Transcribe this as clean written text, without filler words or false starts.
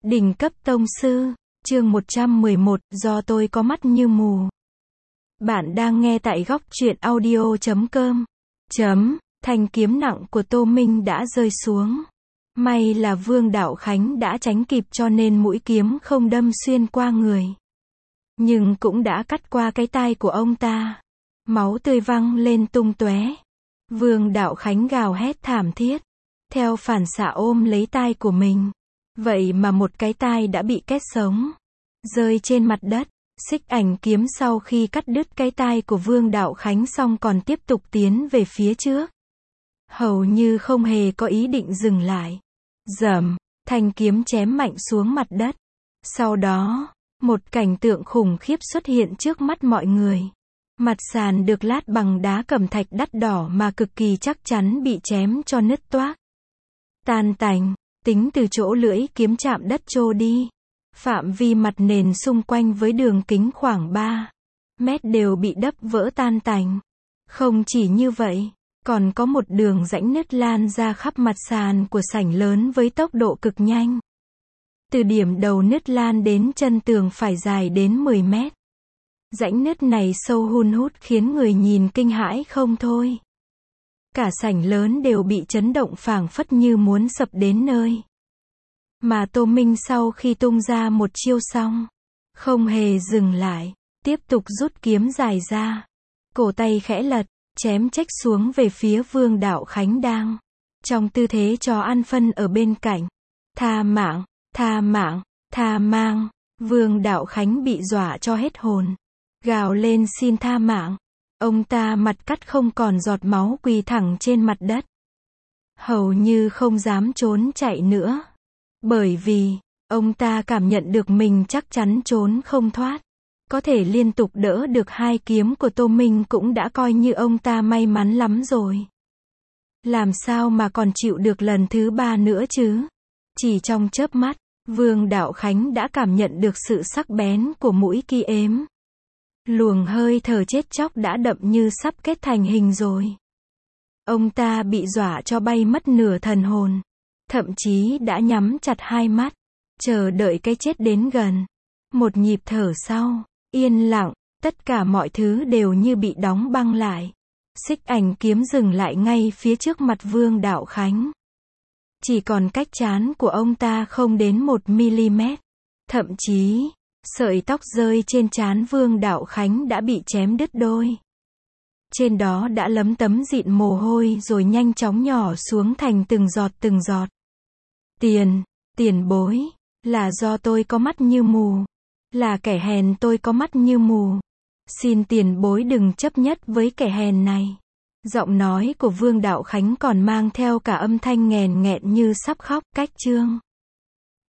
Đỉnh cấp tông sư, chương 111, do tôi có mắt như mù. Bạn đang nghe tại góc truyện audio.com. Thanh kiếm nặng của Tô Minh đã rơi xuống. May là Vương Đạo Khánh đã tránh kịp cho nên mũi kiếm không đâm xuyên qua người. Nhưng cũng đã cắt qua cái tai của ông ta. Máu tươi văng lên tung tóe. Vương Đạo Khánh gào hét thảm thiết. Theo phản xạ ôm lấy tai của mình. Vậy mà một cái tai đã bị két sống. Rơi trên mặt đất. Xích ảnh kiếm sau khi cắt đứt cái tai của Vương Đạo Khánh xong còn tiếp tục tiến về phía trước. Hầu như không hề có ý định dừng lại. Rầm, thanh kiếm chém mạnh xuống mặt đất. Sau đó, một cảnh tượng khủng khiếp xuất hiện trước mắt mọi người. Mặt sàn được lát bằng đá cẩm thạch đắt đỏ mà cực kỳ chắc chắn bị chém cho nứt toác. Tan tành, tính từ chỗ lưỡi kiếm chạm đất trô đi. Phạm vi mặt nền xung quanh với đường kính khoảng 3 mét đều bị đập vỡ tan tành. Không chỉ như vậy, còn có một đường rãnh nứt lan ra khắp mặt sàn của sảnh lớn với tốc độ cực nhanh. Từ điểm đầu nứt lan đến chân tường phải dài đến 10 mét. Rãnh nứt này sâu hun hút khiến người nhìn kinh hãi không thôi. Cả sảnh lớn đều bị chấn động phảng phất như muốn sập đến nơi. Mà Tô Minh sau khi tung ra một chiêu xong, không hề dừng lại, tiếp tục rút kiếm dài ra. Cổ tay khẽ lật, chém chách xuống về phía Vương Đạo Khánh đang trong tư thế chó ăn phân ở bên cạnh. Tha mạng, tha mạng, tha mang. Vương Đạo Khánh bị dọa cho hết hồn. Gào lên xin tha mạng. Ông ta mặt cắt không còn giọt máu quỳ thẳng trên mặt đất. Hầu như không dám trốn chạy nữa. Bởi vì, ông ta cảm nhận được mình chắc chắn trốn không thoát. Có thể liên tục đỡ được hai kiếm của Tô Minh cũng đã coi như ông ta may mắn lắm rồi. Làm sao mà còn chịu được lần thứ 3 nữa chứ? Chỉ trong chớp mắt, Vương Đạo Khánh đã cảm nhận được sự sắc bén của mũi kiếm. Luồng hơi thở chết chóc đã đậm như sắp kết thành hình rồi. Ông ta bị dọa cho bay mất nửa thần hồn. Thậm chí đã nhắm chặt hai mắt, chờ đợi cái chết đến gần. Một nhịp thở sau, yên lặng, tất cả mọi thứ đều như bị đóng băng lại. Xích ảnh kiếm dừng lại ngay phía trước mặt Vương Đạo Khánh. Chỉ còn cách trán của ông ta không đến 1 mm. Thậm chí, sợi tóc rơi trên trán Vương Đạo Khánh đã bị chém đứt đôi. Trên đó đã lấm tấm dịn mồ hôi rồi nhanh chóng nhỏ xuống thành từng giọt từng giọt. Tiền bối, là do tôi có mắt như mù. Là kẻ hèn tôi có mắt như mù. Xin tiền bối đừng chấp nhất với kẻ hèn này. Giọng nói của Vương Đạo Khánh còn mang theo cả âm thanh nghẹn nghẹn như sắp khóc. Cách chương